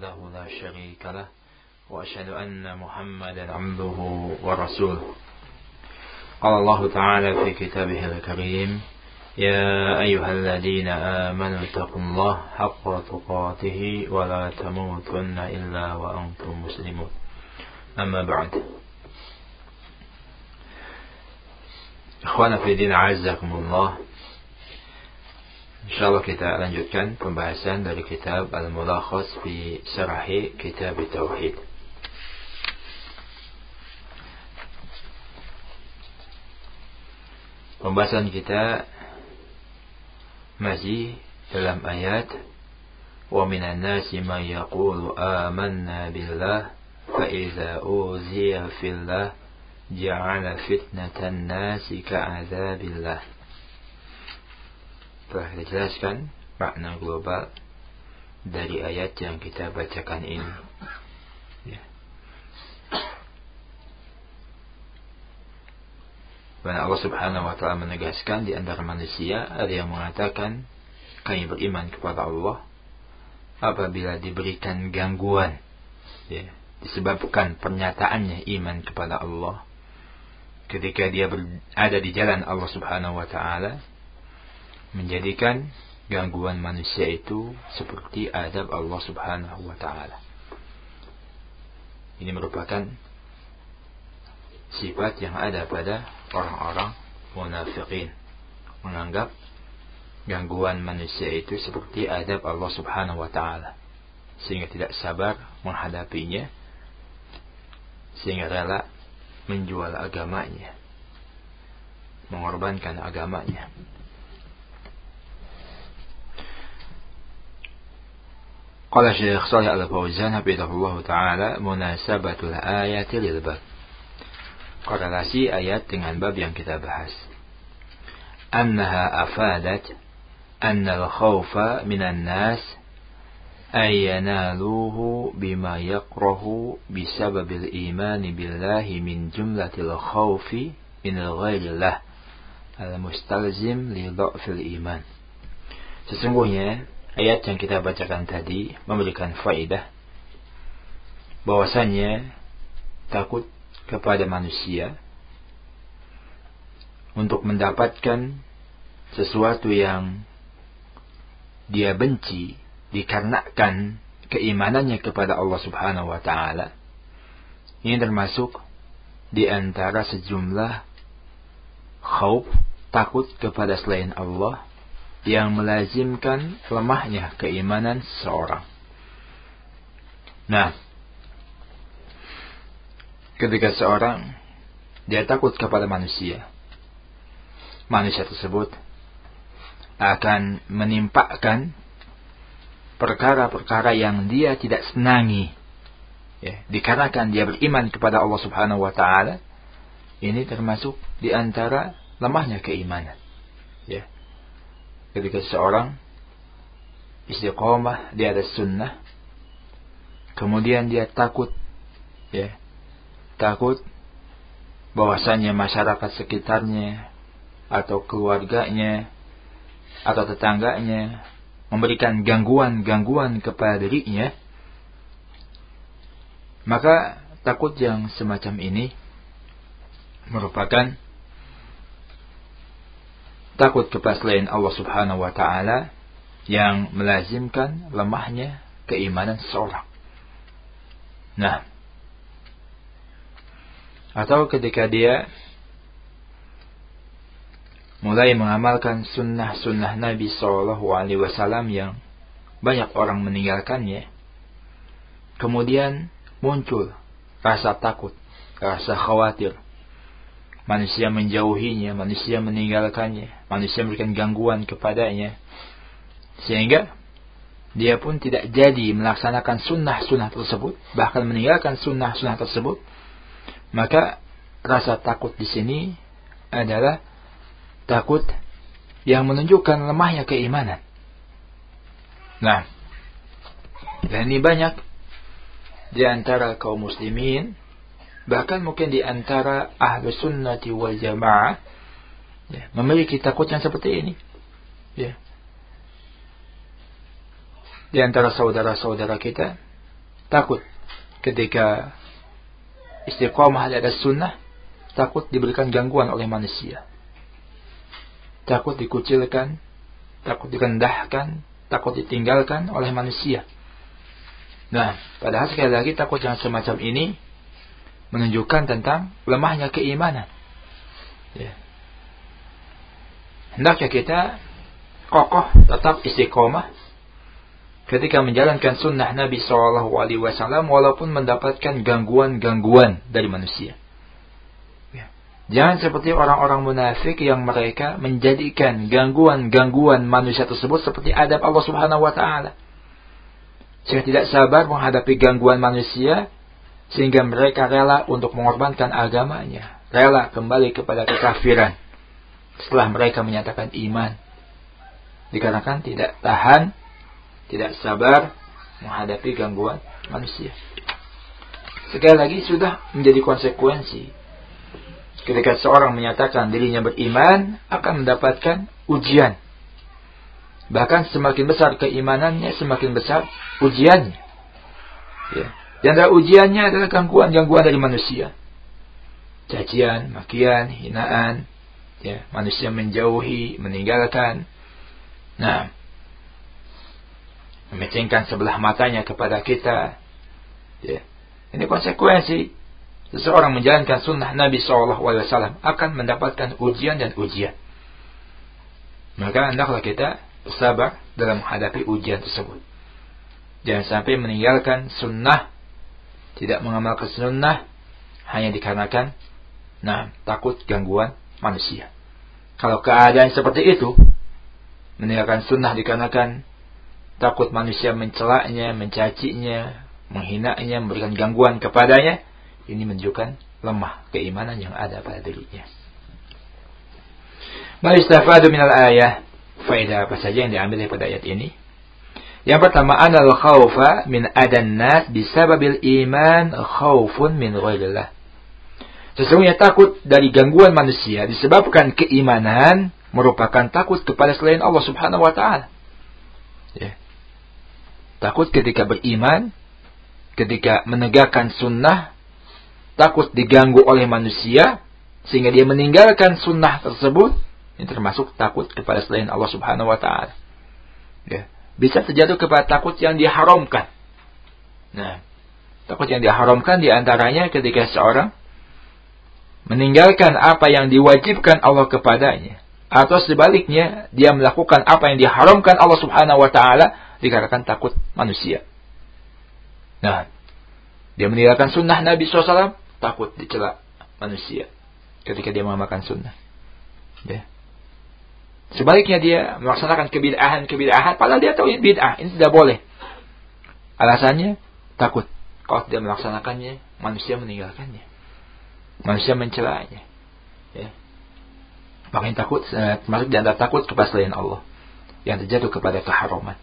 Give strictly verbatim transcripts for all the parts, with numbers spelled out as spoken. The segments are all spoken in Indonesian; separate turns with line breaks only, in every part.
وحده لا شريك له وأشهد أن محمدا عبده ورسوله. قال الله تعالى في كتابه الكريم: يا أيها الذين آمنوا اتقوا الله حق تقاته ولا تموتن إلا وأنتم مسلمون. أما بعد. Ikhwana fi din a'azzakumullah. Insyaallah kita lanjutkan pembahasan dari kitab Al-Mulakhas fi Syarhi Kitab Tauhid. Pembahasan kita masih dalam ayat wa minan nasi man yaqulu amanna billah fa iza uziya fillah ja'ala fitnatan nasi ka'adzabillah. Telah dijelaskan makna global dari ayat yang kita bacakan ini. Ya. Karena Allah Subhanahu wa taala menegaskan di antara manusia ada yang mengatakan kami beriman kepada Allah apabila diberikan gangguan, ya, disebabkan pernyataannya iman kepada Allah. Ketika dia berada di jalan Allah Subhanahu wa taala, menjadikan gangguan manusia itu seperti adab Allah Subhanahu wa taala. Ini merupakan sifat yang ada pada orang-orang munafiqin, menganggap gangguan manusia itu seperti adab Allah Subhanahu wa taala, sehingga tidak sabar menghadapinya, sehingga rela menjual agamanya, mengorbankan agamanya. Qala Syekh Shalih Al-Fauzan hafizahullah taala munasabatul ayati lil bab. Korelasi ayat dengan bab yang kita bahas. Annaha afadat anna al-khawfa minan nas ay yanaluhu bima yakrahu bisababil imani billahi min jumlatil khawfi min ghairillah al-mustalzim li dha'fil iman. Sesungguhnya ayat yang kita bacakan tadi memberikan faedah bahwasannya takut kepada manusia untuk mendapatkan sesuatu yang dia benci dikarenakan keimanannya kepada Allah Subhanahu wa taala. Ini termasuk di antara sejumlah khauf, takut kepada selain Allah, yang melazimkan lemahnya keimanan seseorang. Nah, ketika seorang dia takut kepada manusia, manusia tersebut akan menimpakan perkara-perkara yang dia tidak senangi, ya, dikarenakan dia beriman kepada Allah Subhanahu wa taala. Ini termasuk di antara lemahnya keimanan, ya. Ketika seorang istiqomah di atas sunnah, kemudian dia takut, ya, takut bahwasanya masyarakat sekitarnya atau keluarganya atau tetangganya memberikan gangguan-gangguan kepada dirinya, maka takut yang semacam ini merupakan takut kepada selain Allah Subhanahu wa taala yang melazimkan lemahnya keimanan seseorang. Nah, atau ketika dia mulai mengamalkan sunnah-sunnah Nabi Shallallahu Alaihi Wasallam yang banyak orang meninggalkannya, kemudian muncul rasa takut, rasa khawatir, manusia menjauhinya, manusia meninggalkannya, manusia memberikan gangguan kepadanya, sehingga dia pun tidak jadi melaksanakan sunnah-sunnah tersebut, bahkan meninggalkan sunnah-sunnah tersebut. Maka rasa takut di sini adalah takut yang menunjukkan lemahnya keimanan. Nah, dan ini banyak di antara kaum muslimin, bahkan mungkin di antara ahlu sunnati wal jamaah, ya, memiliki takut yang seperti ini, ya. Di antara saudara-saudara kita takut ketika istiqomah di atas sunnah, takut diberikan gangguan oleh manusia, takut dikucilkan, takut direndahkan, takut ditinggalkan oleh manusia. Nah, padahal sekali lagi takut yang semacam ini menunjukkan tentang lemahnya keimanan. Ya. Hendaknya kita kokoh, tetap istiqomah ketika menjalankan sunnah Nabi shallallahu alaihi wasallam walaupun mendapatkan gangguan-gangguan dari manusia. Ya. Jangan seperti orang-orang munafik yang mereka menjadikan gangguan-gangguan manusia tersebut seperti adab Allah Subhanahu wa taala. Jika tidak sabar menghadapi gangguan manusia sehingga mereka rela untuk mengorbankan agamanya, rela kembali kepada kekafiran setelah mereka menyatakan iman, dikarenakan tidak tahan, tidak sabar menghadapi gangguan manusia. Sekali lagi sudah menjadi konsekuensi ketika seorang menyatakan dirinya beriman akan mendapatkan ujian. Bahkan semakin besar keimanannya, semakin besar ujiannya. Ya. Dan antara ujiannya adalah gangguan-gangguan dari manusia. Cacian, makian, hinaan. Ya. Manusia menjauhi, meninggalkan. Nah, memecengkan sebelah matanya kepada kita. Ya. Ini konsekuensi. Seseorang menjalankan sunnah Nabi shallallahu alaihi wasallam akan mendapatkan ujian dan ujian. Maka hendaklah kita bersabar dalam menghadapi ujian tersebut. Jangan sampai meninggalkan sunnah, tidak mengamalkan sunnah hanya dikarenakan nah takut gangguan manusia. Kalau keadaan seperti itu, meninggalkan sunnah dikarenakan takut manusia mencelaknya, mencacinya, menghinanya, memberikan gangguan kepadanya, ini menunjukkan lemah keimanan yang ada pada dirinya. Ma yustafadu minal ayah. Faedah apa saja yang diambil daripada ayat ini? Yang pertama, anal khaufa min adan nas bisababil iman khaufun min ghairillah. Sesungguhnya takut dari gangguan manusia disebabkan keimanan merupakan takut kepada selain Allah Subhanahu wa taala. Ya. Takut ketika beriman, ketika menegakkan sunnah, takut diganggu oleh manusia sehingga dia meninggalkan sunnah tersebut. Ini termasuk takut kepada selain Allah Subhanahu wa taala. Ya. Bisa terjatuh kepada takut yang diharamkan. Nah, takut yang diharamkan diantaranya ketika seorang meninggalkan apa yang diwajibkan Allah kepadanya, atau sebaliknya dia melakukan apa yang diharamkan Allah Subhanahu wa taala dikarenakan takut manusia. Nah, dia meninggalkan sunnah Nabi shallallahu alaihi wasallam takut dicela manusia ketika dia mengamalkan sunnah. Ya. Sebaliknya dia melaksanakan kebid'ahan-kebid'ahan padahal dia tahu ini bid'ah, ini tidak boleh. Alasannya takut kalau dia melaksanakannya manusia meninggalkannya, manusia mencelanya. Ya. Makanya takut, termasuk di antara takut kepada selain Allah yang terjatuh kepada keharaman.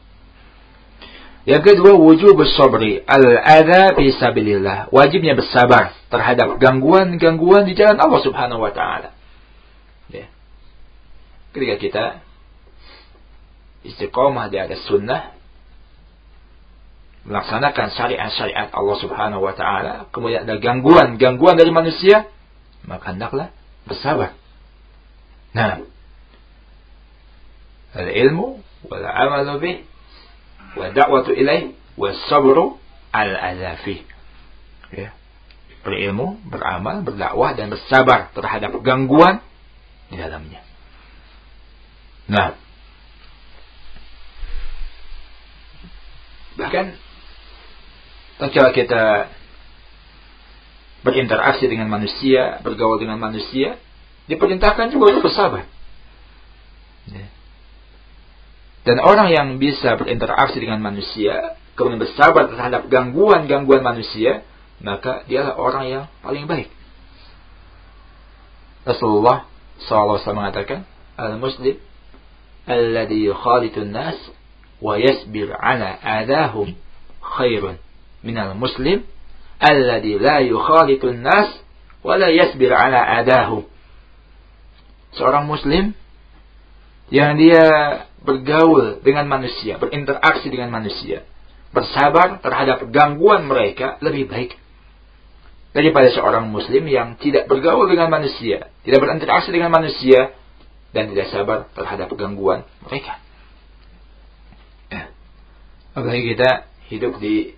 Yang kedua, wujub sabri al-adha fi sabilillah. Wajibnya bersabar terhadap gangguan-gangguan di jalan Allah Subhanahu wa taala. Ya. Ketika kita istiqomah di atas sunnah, melaksanakan syariat-syariat Allah Subhanahu wa taala, kemudian ada gangguan-gangguan dari manusia, maka hendaklah bersabar. Nah, al-ilmu wal 'amalu bih wa da'watu ilaih was sabru al-adha fih. Ya. Berilmu, beramal, berdakwah dan bersabar terhadap gangguan di dalamnya. Nah, bahkan tatkala kita berinteraksi dengan manusia, bergaul dengan manusia, diperintahkan juga untuk bersabar. Ya. Dan orang yang bisa berinteraksi dengan manusia, kemudian bersabar terhadap gangguan-gangguan manusia, maka dialah orang yang paling baik. Rasulullah shallallahu alaihi wasallam mengatakan, al-muslim alladhi yukhalitun nas wa yasbir ala adahum khairun minal muslim alladhi la yukhalitun nas wa la yasbir ala adahum. Seorang muslim yang dia bergaul dengan manusia, berinteraksi dengan manusia, bersabar terhadap gangguan mereka lebih baik daripada seorang muslim yang tidak bergaul dengan manusia, tidak berinteraksi dengan manusia, dan tidak sabar terhadap gangguan mereka. Ya. Apalagi kita hidup di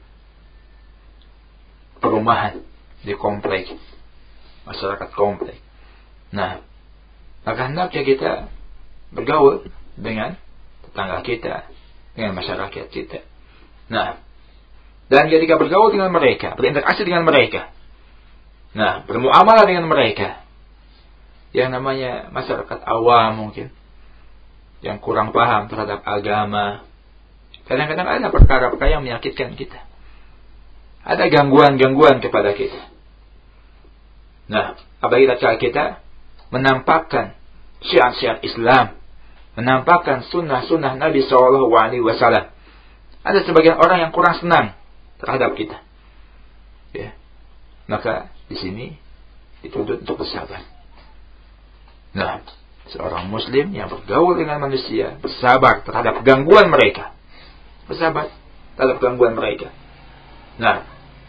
perumahan, di komplek, masyarakat komplek. Nah, maka hendaknya kita bergaul dengan tetangga kita, dengan masyarakat kita. Nah, dan ketika bergaul dengan mereka, berinteraksi dengan mereka, nah, bermuamalah dengan mereka, yang namanya masyarakat awam mungkin, yang kurang paham terhadap agama, kadang-kadang ada perkara-perkara yang menyakitkan kita, ada gangguan-gangguan kepada kita. Nah, apabila cara kita menampakkan syiar-syiar Islam, menampakkan sunnah-sunnah Nabi shallallahu alaihi wasallam, ada sebagian orang yang kurang senang terhadap kita. Ya. Maka di sini dituntut untuk bersabar. Nah, seorang muslim yang bergaul dengan manusia bersabar terhadap gangguan mereka. Bersabar terhadap gangguan mereka. Nah,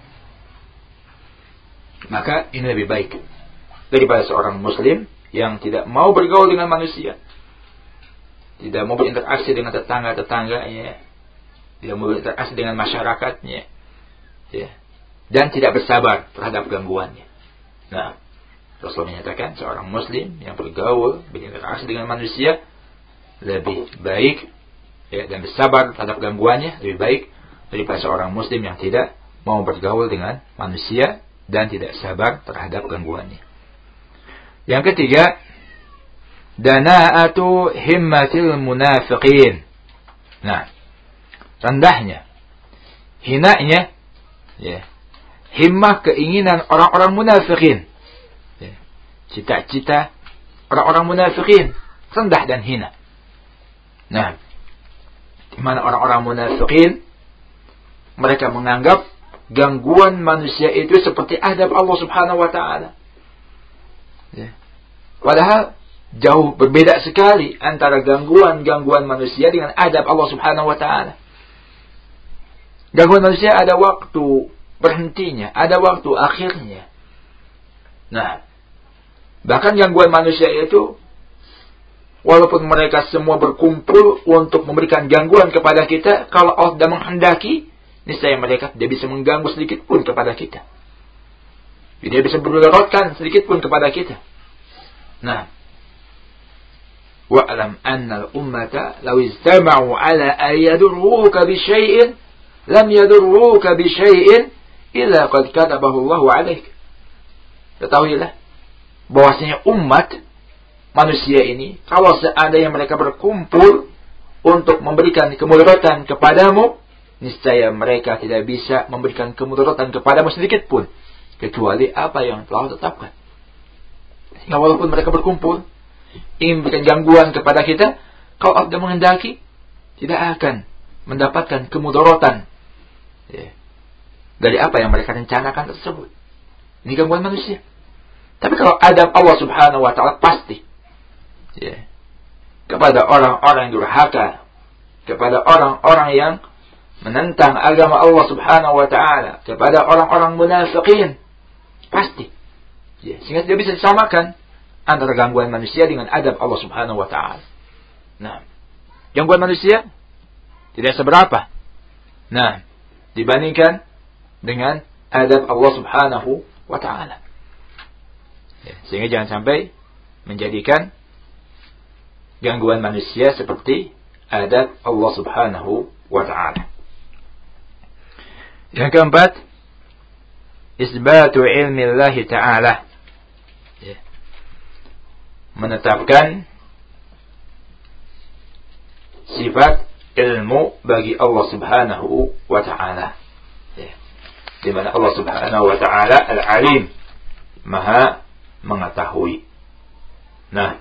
maka ini lebih baik daripada seorang muslim yang tidak mau bergaul dengan manusia, tidak mau berinteraksi dengan tetangga-tetangganya, tidak mau berinteraksi dengan masyarakatnya, ya, dan tidak bersabar terhadap gangguannya. Nah, Rasulullah menyatakan seorang muslim yang bergaul, berinteraksi dengan manusia lebih baik, ya, dan bersabar terhadap gangguannya lebih baik daripada seorang muslim yang tidak mau bergaul dengan manusia dan tidak sabar terhadap gangguannya. Yang ketiga, dana'atu himmatil munafiqin. Nah, rendahnya, hinanya, ya, himmah keinginan orang-orang munafiqin, ya, cita-cita orang-orang munafiqin rendah dan hina. Nah, di mana orang-orang munafiqin mereka menganggap gangguan manusia itu seperti adab Allah Subhanahu wa taala. Ya. Padahal jauh berbeda sekali antara gangguan-gangguan manusia dengan adab Allah Subhanahu wa taala. Gangguan manusia ada waktu berhentinya, ada waktu akhirnya. Nah, bahkan gangguan manusia itu, walaupun mereka semua berkumpul untuk memberikan gangguan kepada kita, kalau Allah tidak menghendaki, niscaya mereka tidak bisa mengganggu sedikit pun kepada kita. Tidak bisa bermudaratkan sedikit pun kepada kita. Nah, wa'lam anna al-ummata law istama'u ala an yadurruka bi syai'in lam yadurruka bi syai'in illa qad katabahu Allah 'alaik. Ketahuilah bahwasanya umat manusia ini, kalau seandainya mereka berkumpul untuk memberikan kemudaratan kepadamu, niscaya mereka tidak bisa memberikan kemudaratan kepadamu sedikit pun kecuali apa yang telah ditetapkan. Sehingga walaupun mereka berkumpul ingin memberikan gangguan kepada kita, kalau Allah menghendaki, tidak akan mendapatkan kemudaratan, ya, dari apa yang mereka rencanakan tersebut. Ini gangguan manusia. Tapi kalau adab Allah Subhanahu wa taala pasti, ya, kepada orang-orang yang durhaka, kepada orang-orang yang menentang agama Allah Subhanahu wa taala, kepada orang-orang munafiqin, pasti, ya, sehingga tidak bisa disamakan antara gangguan manusia dengan adab Allah Subhanahu wa taala. Nah, gangguan manusia tidak seberapa, nah, dibandingkan dengan adab Allah Subhanahu wa taala. Ya, sehingga jangan sampai menjadikan gangguan manusia seperti adab Allah Subhanahu wa taala. Yang keempat, isbatu ilmi Allah ta'ala, ya, menetapkan sifat ilmu bagi Allah Subhanahu wa ta'ala, ya, di mana Allah Subhanahu wa ta'ala al-alim, maha mengetahui. Nah,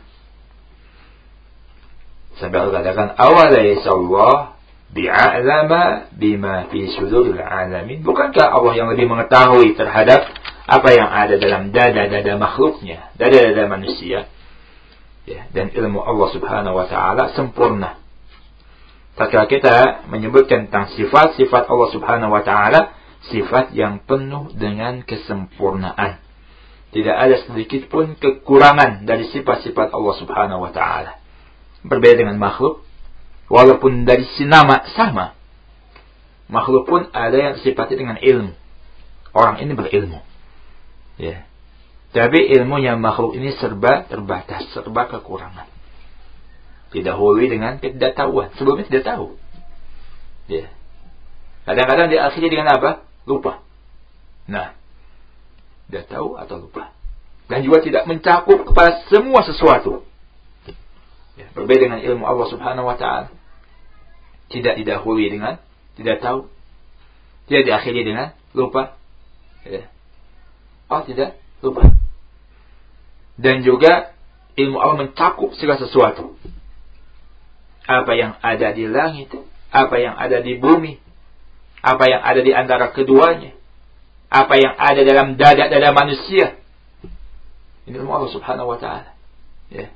sampai Allah katakan awalaysa Allah bi'a'lama bima fi suduril alamin. Bukankah Allah yang lebih mengetahui terhadap apa yang ada dalam dada-dada makhluknya, dada-dada manusia, ya, dan ilmu Allah Subhanahu wa ta'ala sempurna. Tatkala kita menyebutkan tentang sifat-sifat Allah Subhanahu wa taala, sifat yang penuh dengan kesempurnaan. Tidak ada sedikit pun kekurangan dari sifat-sifat Allah Subhanahu wa taala. Berbeda dengan makhluk, walaupun dari si nama sama, makhluk pun ada yang sifatnya dengan ilmu. Orang ini berilmu, ya. Tapi ilmunya makhluk ini serba terbatas, serba kekurangan. Didahului dengan ketidaktahuan. Sebelumnya tidak tahu. Ya. Kadang-kadang diakhiri dengan apa? Lupa. Nah, tidak tahu atau lupa. Dan juga tidak mencakup kepada semua sesuatu. Ya. Berbeda dengan ilmu Allah Subhanahu wa taala. Tidak didahului dengan tidak tahu. Tidak diakhiri dengan lupa. Ya. Oh, tidak lupa. Dan juga ilmu Allah mencakup segala sesuatu. Apa yang ada di langit, apa yang ada di bumi, apa yang ada di antara keduanya, apa yang ada dalam dada-dada manusia. Ini ilmu Allah Subhanahu wa taala. Ya.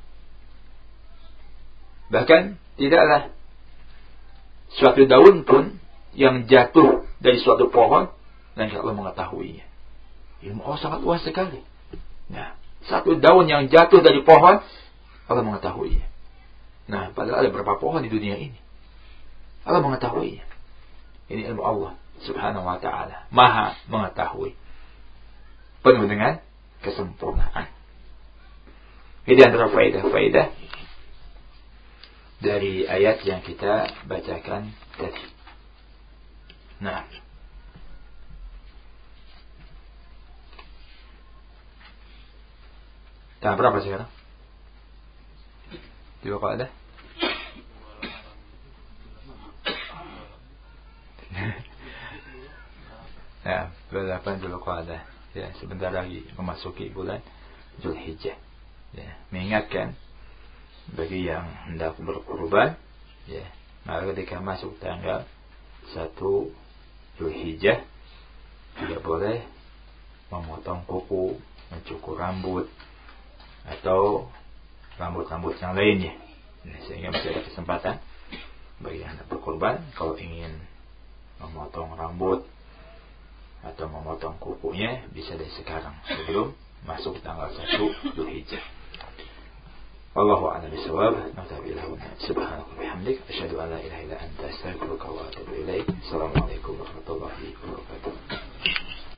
Bahkan tidaklah suatu daun pun yang jatuh dari suatu pohon dan Allah mengetahuinya. Ilmu Allah sangat luas sekali. Nah, satu daun yang jatuh dari pohon Allah mengetahuinya. Nah, padahal ada berapa pohon di dunia ini. Allah mengetahuinya. Ini ilmu Allah Subhanahu wa ta'ala. Maha mengetahui. Penuh dengan kesempurnaan. Ini antara faedah-faedah dari ayat yang kita bacakan tadi. Nah. Tahap berapa sekarang? Dua kali ada? Ya, delapan Dzulqa'dah. Ya, sebentar lagi memasuki bulan Dzulhijjah. Ya, mengingatkan bagi yang hendak berkurban, ya, maka ketika masuk tanggal satu Dzulhijjah tidak boleh memotong kuku, mencukur rambut atau rambut-rambut yang lainnya. Nah, sehingga masih ada kesempatan bagi yang hendak berkurban kalau ingin memotong rambut atau memotong kukunya bisa dari sekarang sebelum masuk tanggal satu Dzulhijjah. Wallahu a'lam bishawab. Nabilahu subhanahu wa bihamdik asyhadu an la ilaha illa anta astaghfiruka wa atubu ilaik. Assalamualaikum warahmatullahi wabarakatuh.